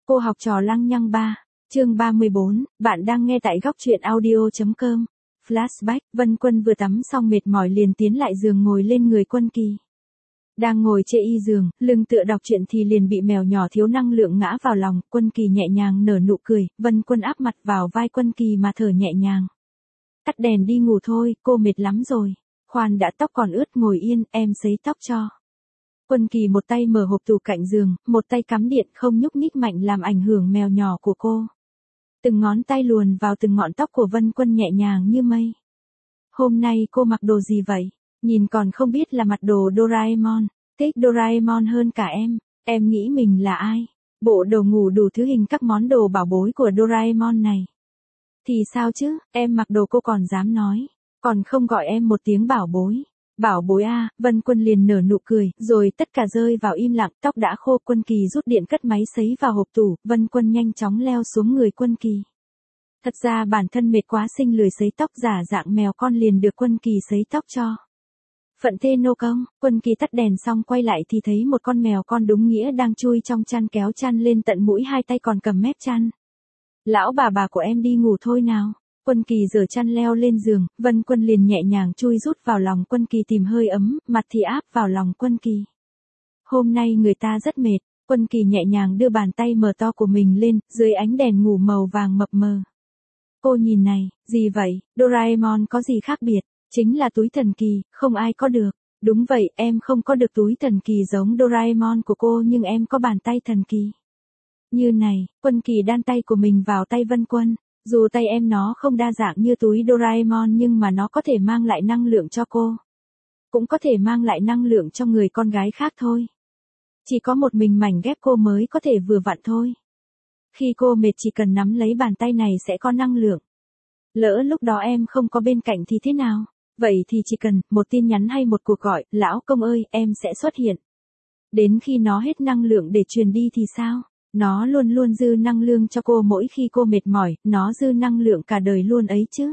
Cô học trò lăng nhăng 3, chương 34, bạn đang nghe tại góc truyện audio.com. Flashback, Vân Quân vừa tắm xong mệt mỏi liền tiến lại giường ngồi lên người Quân Kỳ. Đang ngồi chê y giường, lưng tựa đọc truyện thì liền bị mèo nhỏ thiếu năng lượng ngã vào lòng, Quân Kỳ nhẹ nhàng nở nụ cười, Vân Quân áp mặt vào vai Quân Kỳ mà thở nhẹ nhàng. Tắt đèn đi ngủ thôi, cô mệt lắm rồi. Khoan đã, tóc còn ướt, ngồi yên, em sấy tóc cho. Quân Kỳ một tay mở hộp tủ cạnh giường, một tay cắm điện không nhúc nhích mạnh làm ảnh hưởng mèo nhỏ của cô. Từng ngón tay luồn vào từng ngọn tóc của Vân Quân nhẹ nhàng như mây. Hôm nay cô mặc đồ gì vậy? Nhìn còn không biết là mặc đồ Doraemon. Thích Doraemon hơn cả em nghĩ mình là ai? Bộ đồ ngủ đủ thứ hình các món đồ bảo bối của Doraemon này. Thì sao chứ, em mặc đồ cô còn dám nói, còn không gọi em một tiếng bảo bối. Bảo bối à, Vân Quân liền nở nụ cười, rồi tất cả rơi vào im lặng, tóc đã khô. Quân Kỳ rút điện cất máy sấy vào hộp tủ, Vân Quân nhanh chóng leo xuống người Quân Kỳ. Thật ra bản thân mệt quá sinh lười sấy tóc, giả dạng mèo con liền được Quân Kỳ sấy tóc cho. Phận thê nô công. Quân Kỳ tắt đèn xong quay lại thì thấy một con mèo con đúng nghĩa đang chui trong chăn, kéo chăn lên tận mũi, hai tay còn cầm mép chăn. Lão bà của em đi ngủ thôi nào. Quân Kỳ giở chăn leo lên giường, Vân Quân liền nhẹ nhàng chui rút vào lòng Quân Kỳ tìm hơi ấm, mặt thì áp vào lòng Quân Kỳ. Hôm nay người ta rất mệt. Quân Kỳ nhẹ nhàng đưa bàn tay mờ to của mình lên, dưới ánh đèn ngủ màu vàng mập mờ. Cô nhìn này, gì vậy? Doraemon có gì khác biệt? Chính là túi thần kỳ, không ai có được. Đúng vậy, em không có được túi thần kỳ giống Doraemon của cô, nhưng em có bàn tay thần kỳ. Như này, Quân Kỳ đan tay của mình vào tay Vân Quân. Dù tay em nó không đa dạng như túi Doraemon nhưng mà nó có thể mang lại năng lượng cho cô. Cũng có thể mang lại năng lượng cho người con gái khác thôi. Chỉ có một mình mảnh ghép cô mới có thể vừa vặn thôi. Khi cô mệt chỉ cần nắm lấy bàn tay này sẽ có năng lượng. Lỡ lúc đó em không có bên cạnh thì thế nào? Vậy thì chỉ cần một tin nhắn hay một cuộc gọi, lão công ơi, em sẽ xuất hiện. Đến khi nó hết năng lượng để truyền đi thì sao? Nó luôn luôn dư năng lượng cho cô mỗi khi cô mệt mỏi, nó dư năng lượng cả đời luôn ấy chứ.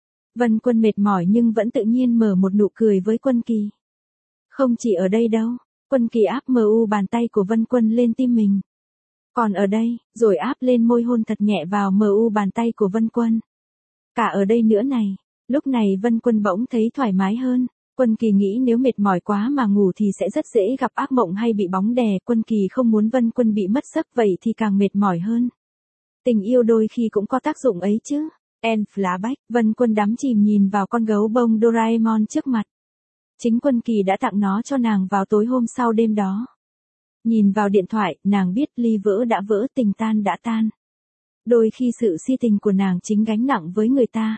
Vân Quân mệt mỏi nhưng vẫn tự nhiên mở một nụ cười với Quân Kỳ. Không chỉ ở đây đâu, Quân Kỳ áp bàn tay của Vân Quân lên tim mình. Còn ở đây, rồi áp lên môi hôn thật nhẹ vào bàn tay của Vân Quân. Cả ở đây nữa này, lúc này Vân Quân bỗng thấy thoải mái hơn. Quân Kỳ nghĩ nếu mệt mỏi quá mà ngủ thì sẽ rất dễ gặp ác mộng hay bị bóng đè. Quân Kỳ không muốn Vân Quân bị mất giấc, vậy thì càng mệt mỏi hơn. Tình yêu đôi khi cũng có tác dụng ấy chứ. Flashback, Vân Quân đắm chìm nhìn vào con gấu bông Doraemon trước mặt. Chính Quân Kỳ đã tặng nó cho nàng vào tối hôm sau đêm đó. Nhìn vào điện thoại, nàng biết ly vỡ đã vỡ, tình tan đã tan. Đôi khi sự si tình của nàng chính gánh nặng với người ta.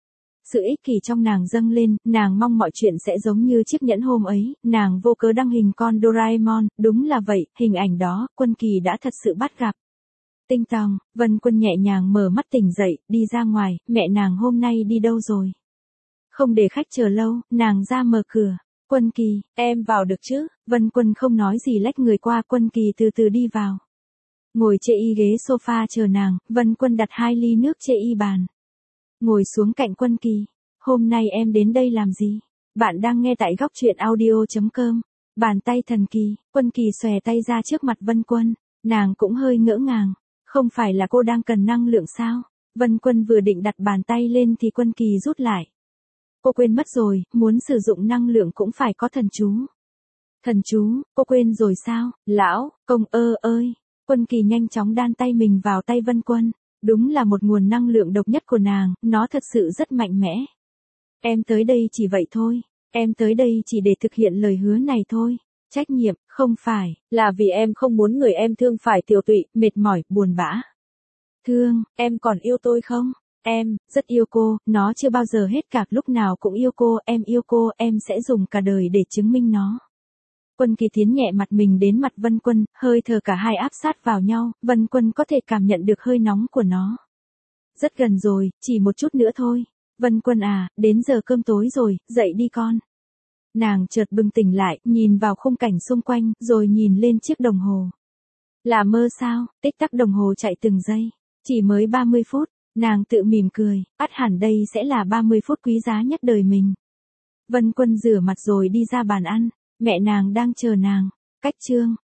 Sự ích kỷ trong nàng dâng lên, nàng mong mọi chuyện sẽ giống như chiếc nhẫn hôm ấy, nàng vô cớ đăng hình con Doraemon, đúng là vậy, hình ảnh đó, Quân Kỳ đã thật sự bắt gặp. Tinh tòng, Vân Quân nhẹ nhàng mở mắt tỉnh dậy, đi ra ngoài, mẹ nàng hôm nay đi đâu rồi? Không để khách chờ lâu, nàng ra mở cửa. Quân Kỳ, em vào được chứ? Vân Quân không nói gì lách người qua, Quân Kỳ từ từ đi vào. Ngồi chê y ghế sofa chờ nàng, Vân Quân đặt 2 ly nước chê y bàn. Ngồi xuống cạnh Quân Kỳ. Hôm nay em đến đây làm gì? Bạn đang nghe tại góc truyện audio.com. Bàn tay thần kỳ. Quân Kỳ xòe tay ra trước mặt Vân Quân. Nàng cũng hơi ngỡ ngàng. Không phải là cô đang cần năng lượng sao? Vân Quân vừa định đặt bàn tay lên thì Quân Kỳ rút lại. Cô quên mất rồi, muốn sử dụng năng lượng cũng phải có thần chú. Thần chú, cô quên rồi sao? Lão công ơi. Quân Kỳ nhanh chóng đan tay mình vào tay Vân Quân. Đúng là một nguồn năng lượng độc nhất của nàng, nó thật sự rất mạnh mẽ. Em tới đây chỉ vậy thôi, em tới đây chỉ để thực hiện lời hứa này thôi. Trách nhiệm, không phải, là vì em không muốn người em thương phải tiều tụy, mệt mỏi, buồn bã. Thương, em còn yêu tôi không? Em, rất yêu cô, nó chưa bao giờ hết cả, lúc nào cũng yêu cô, em sẽ dùng cả đời để chứng minh nó. Quân Kỳ tiến nhẹ mặt mình đến mặt Vân Quân, hơi thở cả hai áp sát vào nhau, Vân Quân có thể cảm nhận được hơi nóng của nó. Rất gần rồi, chỉ một chút nữa thôi. Vân Quân à, đến giờ cơm tối rồi, dậy đi con. Nàng chợt bừng tỉnh lại, nhìn vào khung cảnh xung quanh, rồi nhìn lên chiếc đồng hồ. Là mơ sao? Tích tắc đồng hồ chạy từng giây. Chỉ mới 30 phút, nàng tự mỉm cười, ắt hẳn đây sẽ là 30 phút quý giá nhất đời mình. Vân Quân rửa mặt rồi đi ra bàn ăn. Mẹ nàng đang chờ nàng. Cách chương